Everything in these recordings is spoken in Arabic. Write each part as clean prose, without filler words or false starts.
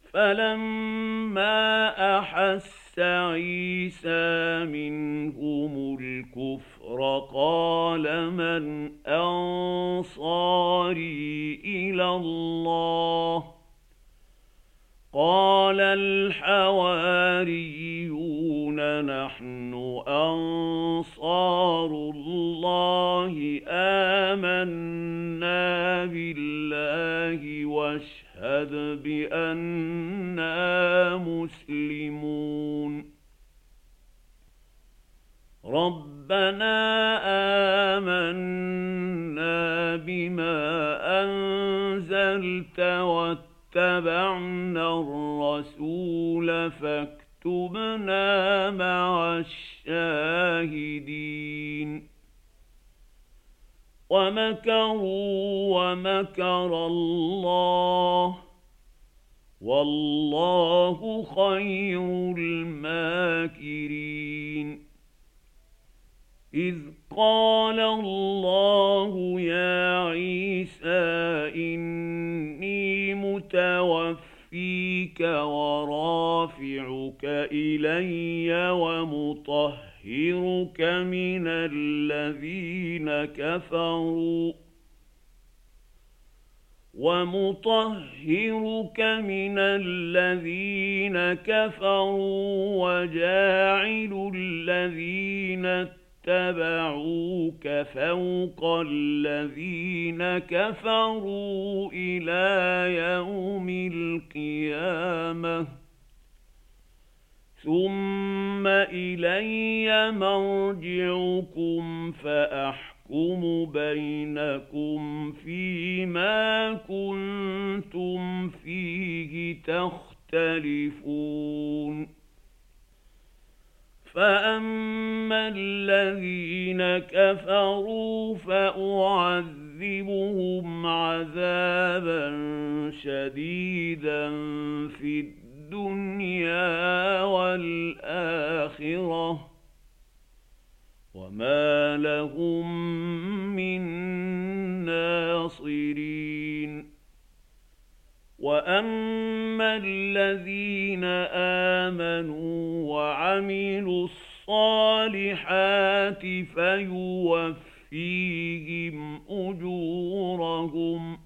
فلما أحس عيسى منهم الكفر قال من أنصاري إلى الله قال الحواريون نحن أنصار الله آمنا بالله واشهد بأننا مسلمون ربنا آمنا بما أنزلت واتبعنا الرسول فاكتبنا مع الشاهدين ومكروا ومكر الله والله خير الماكرين إذ قال الله يا عيسى إني متوفيك ورافعك إلي ومطهرك من الذين كفروا وجاعل الذين اتبعوك فوق الذين كفروا إلى يوم القيامة ثم إلي مرجعكم فأحكم بينكم فيما كنتم فيه تختلفون فأما الذين كفروا فأعذبهم عذابا شديدا في الدنيا والآخرة وما لهم من ناصرين وأما الذين آمنوا وعملوا الصالحات فيوفيهم أجورهم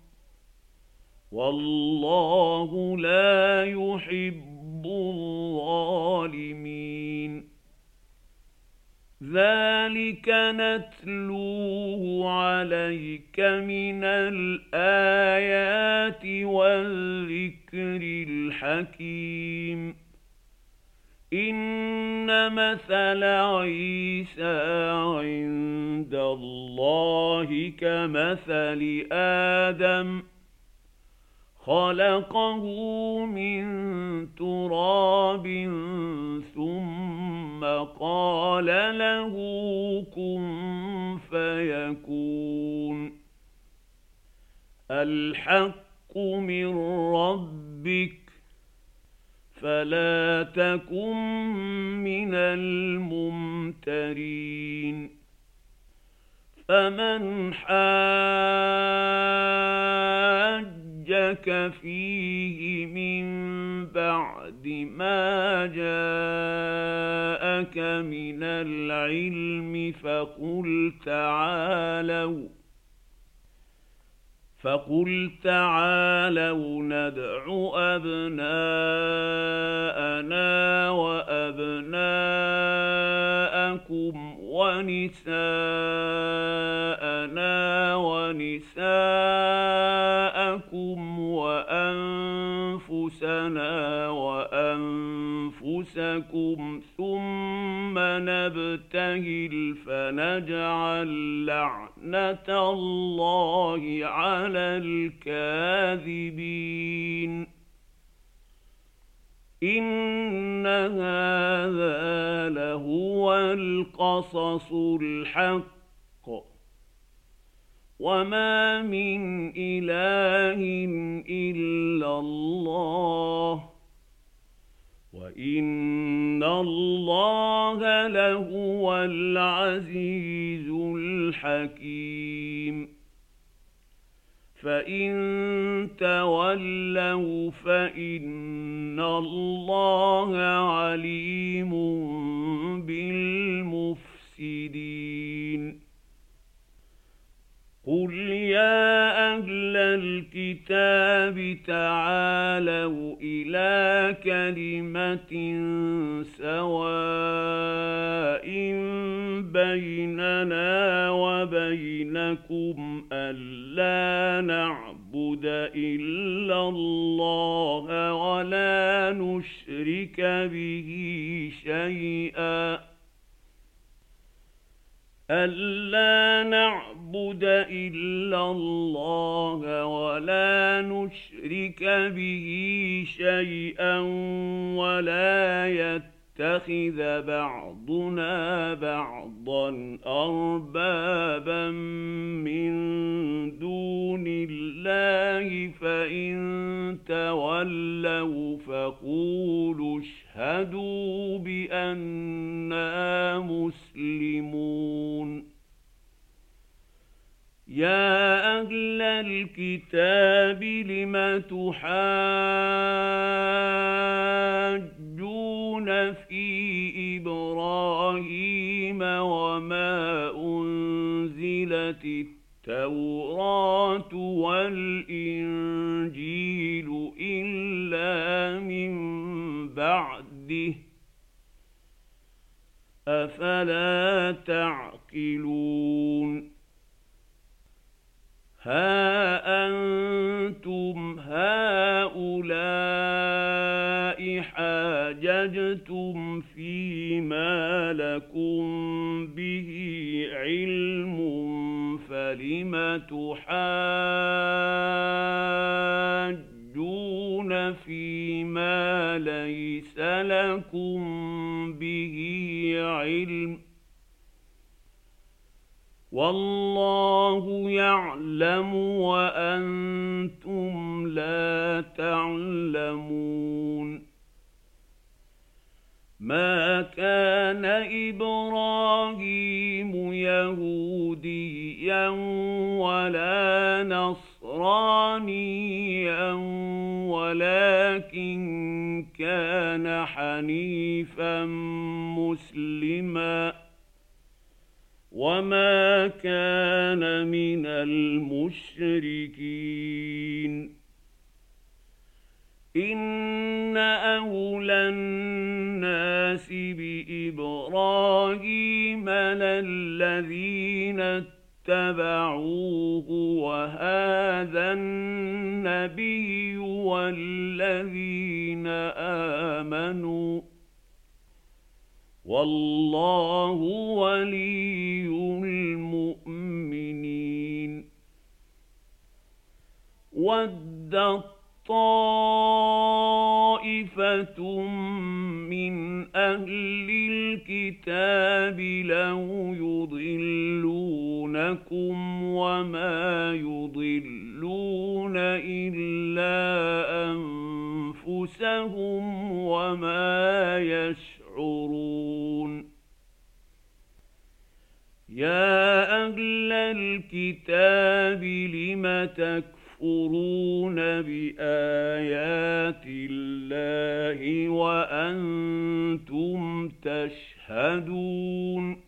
والله لا يحب الظالمين ذلك نتلوه عليك من الآيات والذكر الحكيم إن مثل عيسى عند الله كمثل آدم خلقه من تراب ثم قال له كن فيكون الحق من ربك فلا تكن من الممترين فمن حاجك فيه من بعد ما جاءك من العلم فقل تعالوا ندع أبناءنا وأبناءكم ونساءنا ونساءكم وأنفسنا وأنفسكم ثم نبتهل فنجعل لعنة الله على الكاذبين إن هذا لهو القصص الحق وما من إله إلا الله وإن الله لهو العزيز الحكيم فإن تولوا فإن الله عليم بالمفسدين قل يا أهل الكتاب تعالوا إلى كلمة سواء بيننا وبينكم ألا نعبد إلا الله ولا نشرك به شيئا ألا نعبد إلا الله ولا نشرك به شيئا ولا يتخذ بعضنا بعضا أربابا من دون الله فإن تولوا فقولوا اشهدوا بأننا مسلمون يا أهل الكتاب لم تحاجون في إبراهيم وما أنزلت التوراة والإنجيل إلا من بعده أفلا تعقلون ها أنتم هؤلاء حاججتم فيما لكم به علم فلم تحاجون فيما ليس لكم به علم والله يعلم وأنتم لا تعلمون ما كان إبراهيم يهوديا ولا نصرانيا ولكن كان حنيفا مسلما وما كان من المشركين إن أولى الناس بإبراهيم للذين اتبعوه وهذا النبي والذين آمنوا والله ولي المؤمنين ودت طائفة من أهل الكتاب لو يضلونكم وما يضلون إلا أنفسهم وما يشعرون يا أهل الكتاب لم تكفرون بآيات الله وأنتم تشهدون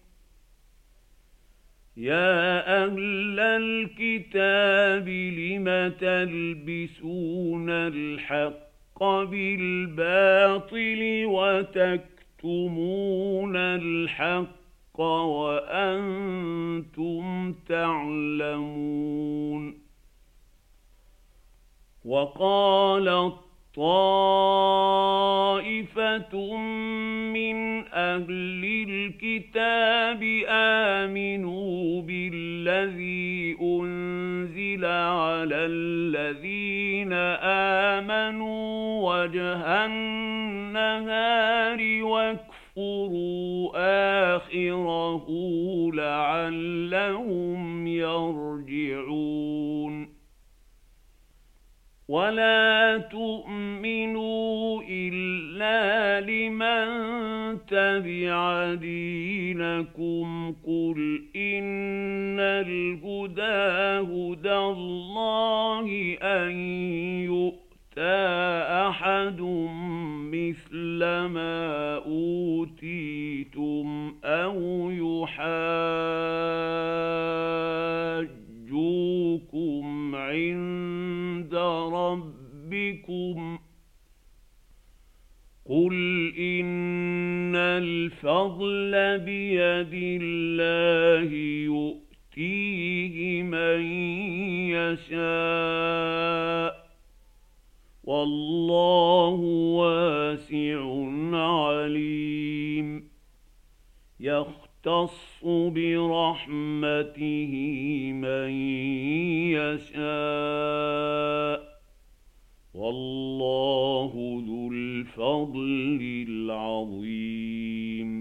يا أهل الكتاب لم تلبسون الحق بالباطل وتكتمون الحق وأنتم تعلمون وقالت طائفة من أهل الكتاب آمنوا بالذي أنزل على الذين آمنوا وجه النهار واكفروا آخره لعلهم يرجعون ولا تؤمنوا إلا لمن يتبع دينكم قل إن الهدى هدى الله أن يؤتى أحد مثل ما أوتيتم أو يحاجوكم عند ربكم قل إن الفضل بيد الله يؤتيه من يشاء والله واسع عليم يختص برحمته من يشاء والله ذو الفضل العظيم